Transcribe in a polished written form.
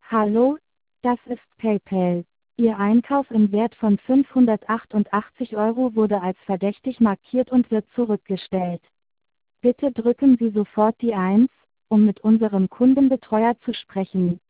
Hallo, das ist PayPal. Ihr Einkauf im Wert von 588 Euro wurde als verdächtig markiert und wird zurückgestellt. Bitte drücken Sie sofort die 1, um mit unserem Kundenbetreuer zu sprechen.